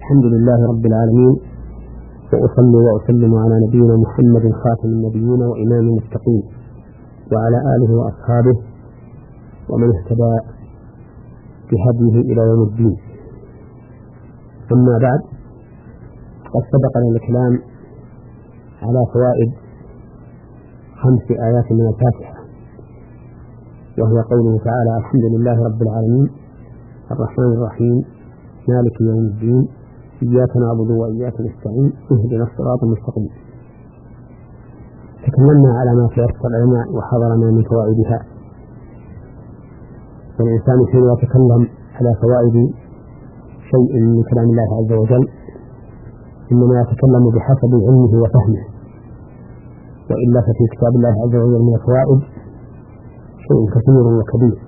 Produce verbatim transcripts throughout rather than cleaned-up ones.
الحمد لله رب العالمين، وأصلي وأسلم على نبينا محمد خاتم النبيين وإمام المتقين، وعلى آله وأصحابه ومن اهتدى بهديه إلى يوم الدين. أما بعد، قد سبقنا الكلام على فوائد خمس آيات من الفاتحة، وهي قوله تعالى: الحمد لله رب العالمين الرحمن الرحيم مالك يوم الدين إياك نعبد وإياك نستعين اهدنا الصراط المستقيم. تكلمنا على ما تيسر لنا وحضرنا من فوائدها، والإنسان حين يتكلم على فوائد شيء من كلام الله عز وجل إنما يتكلم بحسب علمه وفهمه، وإلا ففي كتاب الله عز وجل من الفوائد شيء كثير وكبير.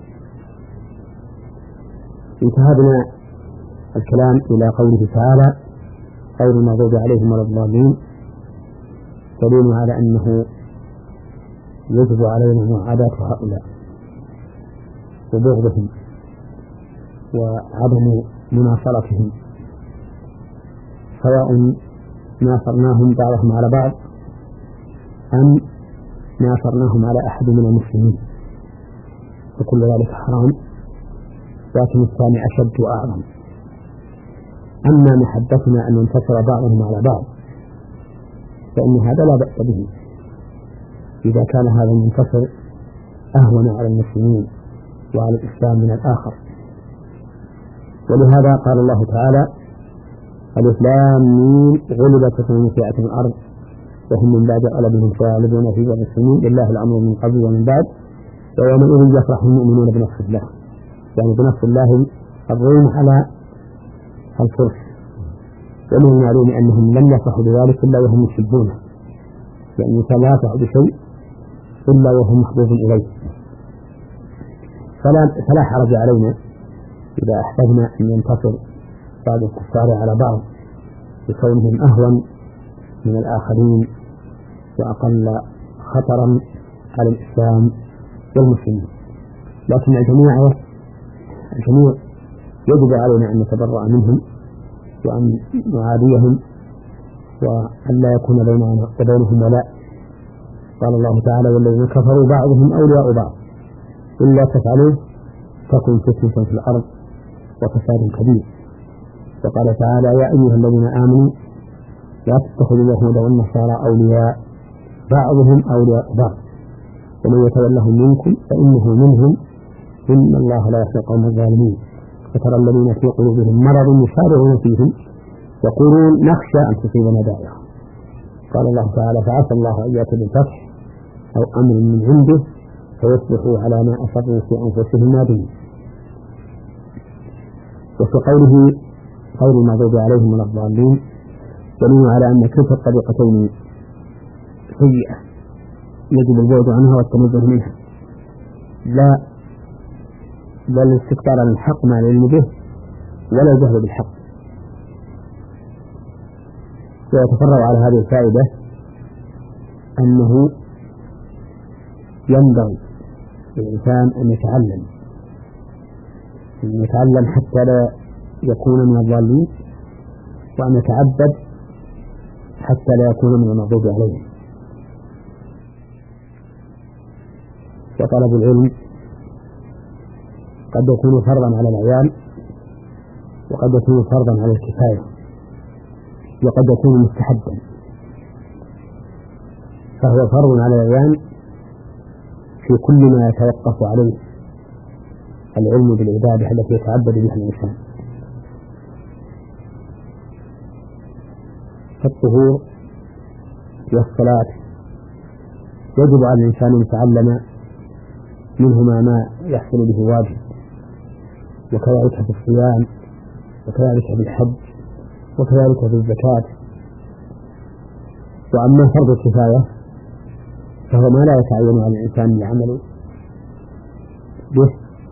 انتهى بنا الكلام إلى قوله تعالى: غير المغضوب عليهم ولا الضالين، دليل على أنه يجب علينا معاداة هؤلاء وبغضهم وعدم مناصرتهم، سواء ناصرناهم بعضهم على بعض أم ناصرناهم على أحد من المسلمين، وكل ذلك حرام، لكن الثاني أشد وأعظم. أما محبتنا أن ينتصر بعضهم على بعض فإن هذا لا بأس به إذا كان هذا المنتصر أهون على المسلمين وعلى الإسلام من الآخر. ولهذا قال الله تعالى: ألف لام ميم غلبت الروم في أدنى الأرض وهم من بعد غلبهم سيغلبون في بضع سنين لله الأمر من قبل ومن بعد ويومئذ يفرح المؤمنون بنصر الله، يعني بنصر الله الروم على الفرس. ومن المعلوم أنهم لم يفرحوا بذلك إلا وهم يحبونه، لأن الإنسان لا يفرح بشيء إلا وهم محبوب إليه. فلا, فلا حرج علينا إذا أحببنا أن ينتصر بعض الكفار على بعض بكونهم أهون من الآخرين وأقل خطرا على الإسلام والمسلمين. لكن الجميع الجميع يجب علينا أن نتبرأ منهم وأن نعاديهم وأن لا يكون بيننا وبينهم ولاء. قال الله تعالى: والذين كفروا بعضهم أولياء بعض إلا تفعلوه تكن فتنة في الأرض وفساد كبير. وقال تعالى: يا أيها الذين آمنوا لا تتخذوا اليهود والنصارى أولياء بعضهم أولياء بعض ومن يتولهم منكم فإنه منهم إن الله لا يهدي القوم الظالمين. فترى الذين في قلوبهم مرض يسارعون فيهم يقولون نخشى أن تصيبنا دائرة. قال الله تعالى: فعسى الله أن يأتي بالفتح أو أمر من عنده فيصبحوا على ما أسروا في أنفسهم نادمين. وفي قوله غير المغضوب عليهم ولا الضالين دليل على أن كلتا الطريقتين سيئة يجب البعد عنها والتنزه منها، لا لا الاستكبار عن الحق مع العلم به ولا الجهل بالحق. ويتفرع على هذه الفائدة أنه ينبغي للإنسان أن يتعلم أن يتعلم حتى لا يكون من الضالين، وأن يتعبد حتى لا يكون من المغضوب عليهم. وطلب العلم قد يكون فرضا على العيال، وقد يكون فرضا على الكفاية، وقد يكون مستحبا. فهو فرض على العيال في كل ما يتوقف عليه العلم بالعبادة التي يتعبد بها الإنسان، كالطهور والصلاة. يجب على الإنسان أن يتعلم منهما ما يحصل به واجب، وكذلك في الصيام، وكذلك في الحج، وكذلك في الزكاة. وأما فرض الكفاية فهو ما لا يتعين على الإنسان العمل به،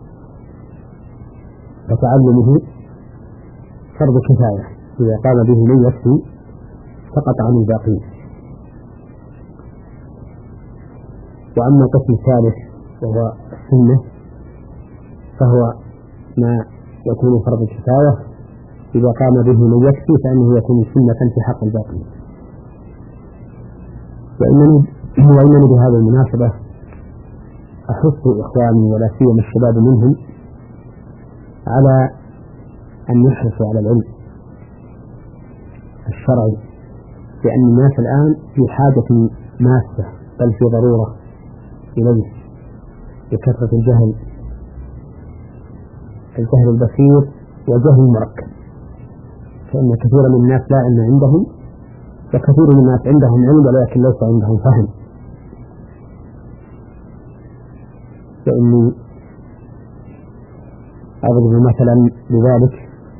فتعلمه فرض كفاية إذا قام به من يكفي سقط عن الباقين. وأما القسم الثالث وهو السنة فهو ما يكون فرض كفاية إذا قام به من يكفي فإنه يكون سنة في حق الباقي. وإنني, وإنني بهذه المناسبة أحث إخواني ولا سيما الشباب منهم على أن يحرصوا على العلم الشرعي، لأن الناس الآن في حاجة ماسة بل في ضرورة إليه بكثرة الجهل الجهل البسيط وجهل المركب. فإن كثيرا من الناس لا علم عندهم، وكثير من الناس عندهم علم ولكن ليس عندهم فهم. فإني أضرب مثلا لذلك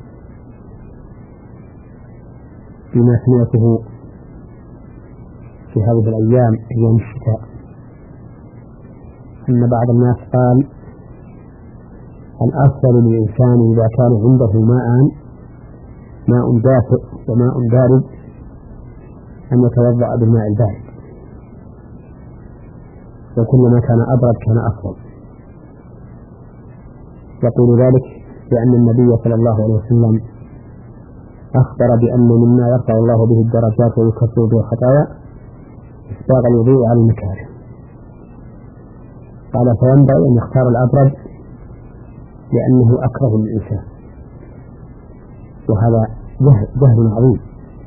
بما سمعته في هذه الأيام أيام الشتاء، أن بعض الناس قال الأفضل للإنسان إذا كان عنده ماء ماء دافئ وماء بارد أن يتوضأ بالماء البارد، وكلما كان أبرد كان أفضل. يقول ذلك لأن النبي صلى الله عليه وسلم أخبر بأن مما يرفع الله به الدرجات ويكفر به الخطايا إسباغ الوضوء على المكاره. قال فينبغي أن يختار الأبرد لأنه أكره للإنسان، وهذا جهل عظيم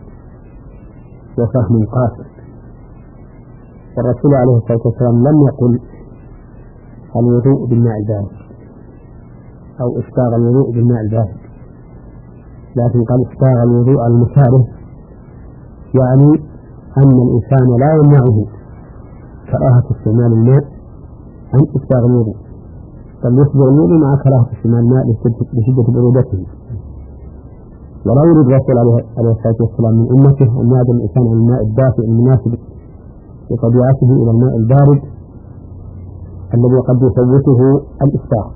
وفهم قاصر. والرسول عليه الصلاة والسلام لم يقل الوضوء بالماء البارد أو إسباغ الوضوء بالماء البارد، لكن قال إسباغ الوضوء على المكاره، يعني أن الإنسان لا يمنعه كراهة استعمال الماء عن إسباغ الوضوء، بل يسبغ الوضوء مع كراهة استعمال الماء لشدة برودته. ولا يريد الرسول عليه الصلاة والسلام من أمته أن يعدل الإنسان عن الماء الدافئ المناسب لطبيعته إلى الماء البارد الذي قد يفوته الإسباغ.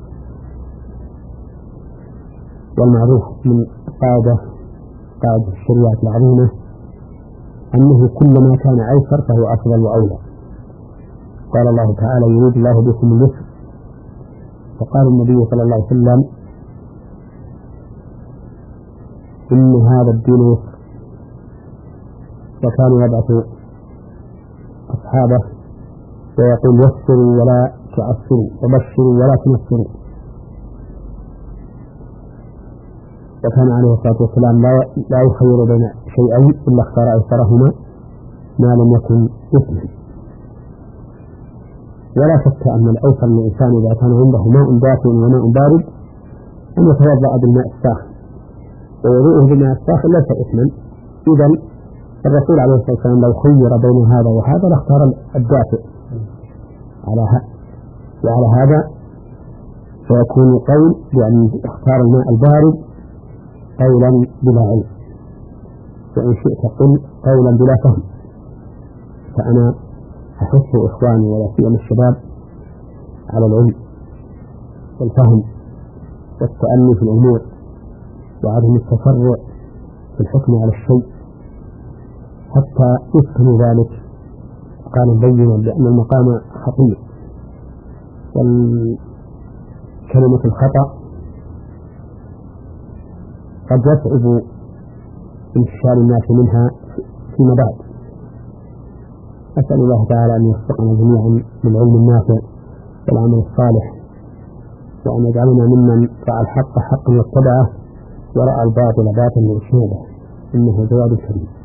والمعروف من قاعدة قاعدة الشريعة العظيمة أنه كلما كان أيسر فهو أفضل وأولى. قال الله تعالى يريد الله بكم اليسر، وقال النبي صلى الله عليه وسلم إن هذا الدين يسر، وكان يبعث أصحابه ويقول يسروا ولا تعسروا وبشروا ولا تنفروا. وكان عليه الصلاة والسلام لا يخير بين شيئين إلا اختار أيسرهما ما لم يكن إثما. ولا شك أن الأيسر للإنسان إذا كان عنده ماء دافئ وماء بارد أن يتوضأ بالماء الساخن، ووضوءه بالماء الساخن ليس إثما. إذن الرسول عليه الصلاة والسلام لو خير بين هذا وهذا لاختار الدافئ على هذا، وعلى هذا فيكون القول بأن اختار الماء البارد قولا بلا علم، وإن شئت قل قولا بلا فهم. فأنا أحث إخواني ولا سيما الشباب على العلم والفهم والتأني في الأمور وعدم التسرع في الحكم على الشيء حتى يفهم ذلك قال بينا بأن المقام خطير، والكلمة الخطأ قد يصعب انتشار الناس منها فيما بعد. أسأل الله تعالى أن يوفقنا جميعا للعلم النافع والعمل الصالح، وأن يجعلنا ممن رأى الحق حقا واتبعه ورأى الباطل باطلا واجتنبه، إنه جواد كريم.